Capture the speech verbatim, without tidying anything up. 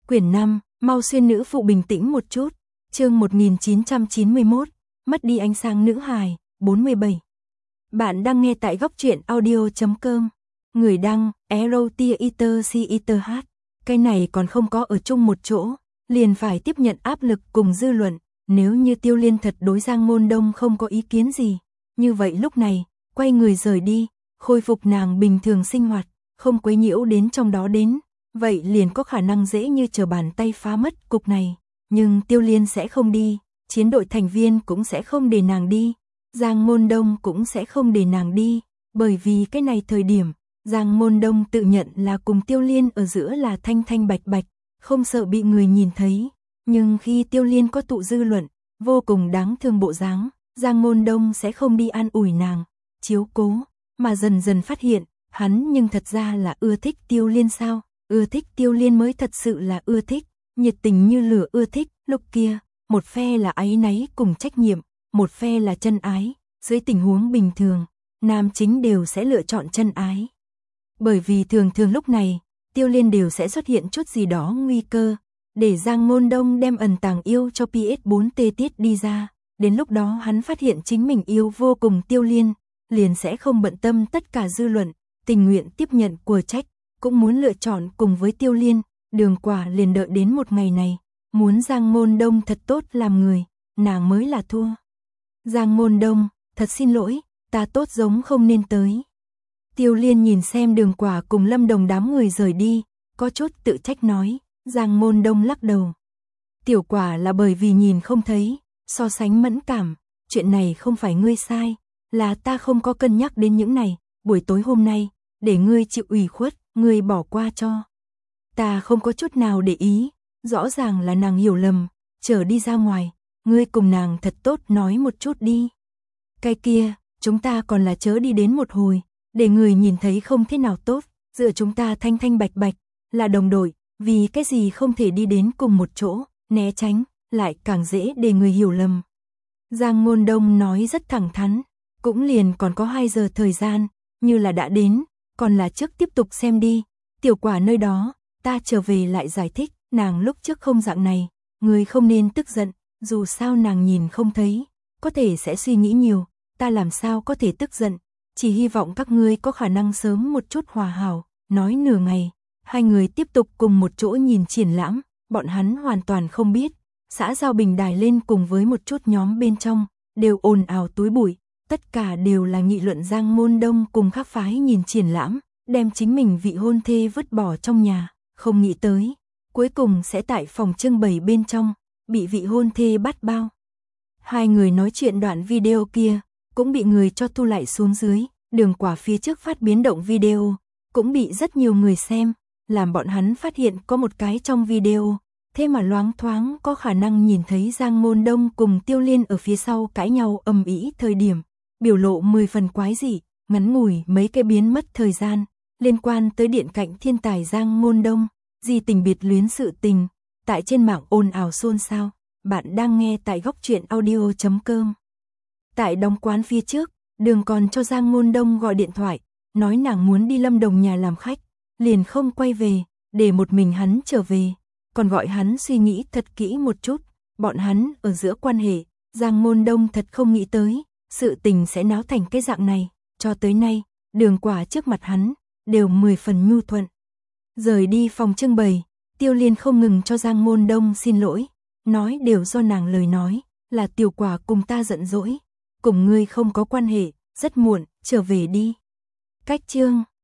Quyển năm, mau xuyên nữ phụ bình tĩnh một chút. Chương một nghìn chín trăm chín mươi mốt, mất đi ánh sáng nữ hài, bốn mươi bảy. Bạn đang nghe tại góc truyện audio chấm com. Người đăng, Erotiater Citer H. Cái này còn không có ở chung một chỗ, liền phải tiếp nhận áp lực cùng dư luận. Nếu như Tiêu Liên thật đối Giang Môn Đông không có ý kiến gì, như vậy lúc này, quay người rời đi, khôi phục nàng bình thường sinh hoạt, không quấy nhiễu đến trong đó đến, vậy liền có khả năng dễ như trở bàn tay phá mất cục này. Nhưng Tiêu Liên sẽ không đi, chiến đội thành viên cũng sẽ không để nàng đi, Giang Môn Đông cũng sẽ không để nàng đi, bởi vì cái này thời điểm, Giang Môn Đông tự nhận là cùng Tiêu Liên ở giữa là thanh thanh bạch bạch, không sợ bị người nhìn thấy. Nhưng khi Tiêu Liên có tụ dư luận, vô cùng đáng thương bộ dáng, Giang Môn Đông sẽ không đi an ủi nàng, chiếu cố, mà dần dần phát hiện, hắn nhưng thật ra là ưa thích Tiêu Liên sao, ưa thích Tiêu Liên mới thật sự là ưa thích, nhiệt tình như lửa ưa thích. Lúc kia, một phe là áy náy cùng trách nhiệm, một phe là chân ái, dưới tình huống bình thường, nam chính đều sẽ lựa chọn chân ái. Bởi vì thường thường lúc này, Tiêu Liên đều sẽ xuất hiện chút gì đó nguy cơ, để Giang Môn Đông đem ẩn tàng yêu cho pê ét bốn tê tiết đi ra, đến lúc đó hắn phát hiện chính mình yêu vô cùng Tiêu Liên, liền sẽ không bận tâm tất cả dư luận, tình nguyện tiếp nhận của trách, cũng muốn lựa chọn cùng với Tiêu Liên. Đường Quả liền đợi đến một ngày này, muốn Giang Môn Đông thật tốt làm người, nàng mới là thua. Giang Môn Đông, thật xin lỗi, ta tốt giống không nên tới. Tiêu Liên nhìn xem Đường Quả cùng Lâm Đồng đám người rời đi, có chút tự trách nói. Giang Môn Đông lắc đầu. Tiểu Quả là bởi vì nhìn không thấy, so sánh mẫn cảm, chuyện này không phải ngươi sai, là ta không có cân nhắc đến những này, buổi tối hôm nay, để ngươi chịu ủy khuất, ngươi bỏ qua cho. Ta không có chút nào để ý, rõ ràng là nàng hiểu lầm, trở đi ra ngoài, ngươi cùng nàng thật tốt nói một chút đi. Cái kia, chúng ta còn là chớ đi đến một hồi, để người nhìn thấy không thế nào tốt, giữa chúng ta thanh thanh bạch bạch, là đồng đội. Vì cái gì không thể đi đến cùng một chỗ, né tránh, lại càng dễ để người hiểu lầm. Giang Môn Đông nói rất thẳng thắn, cũng liền còn có hai giờ thời gian, như là đã đến, còn là trước tiếp tục xem đi. Tiểu Quả nơi đó, ta trở về lại giải thích, nàng lúc trước không dạng này, người không nên tức giận, dù sao nàng nhìn không thấy, có thể sẽ suy nghĩ nhiều, ta làm sao có thể tức giận, chỉ hy vọng các ngươi có khả năng sớm một chút hòa hảo. Nói nửa ngày. Hai người tiếp tục cùng một chỗ nhìn triển lãm, bọn hắn hoàn toàn không biết, xã giao bình đài lên cùng với một chút nhóm bên trong, đều ồn ào túi bụi, tất cả đều là nghị luận Giang Môn Đông cùng khác phái nhìn triển lãm, đem chính mình vị hôn thê vứt bỏ trong nhà, không nghĩ tới, cuối cùng sẽ tại phòng trưng bày bên trong, bị vị hôn thê bắt bao. Hai người nói chuyện đoạn video kia, cũng bị người cho thu lại xuống dưới, Đường Quả phía trước phát biến động video, cũng bị rất nhiều người xem. Làm bọn hắn phát hiện có một cái trong video, thế mà loáng thoáng có khả năng nhìn thấy Giang Môn Đông cùng Tiêu Liên ở phía sau cãi nhau ầm ĩ thời điểm, biểu lộ mười phần quái dị, ngắn ngủi mấy cái biến mất thời gian, liên quan tới điện cạnh thiên tài Giang Môn Đông, di tình biệt luyến sự tình, tại trên mạng ồn ào xôn xao. Bạn đang nghe tại góc truyện audio chấm com. Tại đóng quán phía trước, Đường còn cho Giang Môn Đông gọi điện thoại, nói nàng muốn đi Lâm Đồng nhà làm khách. Liền không quay về, để một mình hắn trở về, còn gọi hắn suy nghĩ thật kỹ một chút, bọn hắn ở giữa quan hệ, Giang Môn Đông thật không nghĩ tới, sự tình sẽ náo thành cái dạng này, cho tới nay, Đường Quả trước mặt hắn, đều mười phần nhu thuận. Rời đi phòng trưng bày, Tiêu Liên không ngừng cho Giang Môn Đông xin lỗi, nói đều do nàng lời nói, là Tiểu Quả cùng ta giận dỗi, cùng ngươi không có quan hệ, rất muộn, trở về đi. Cách chương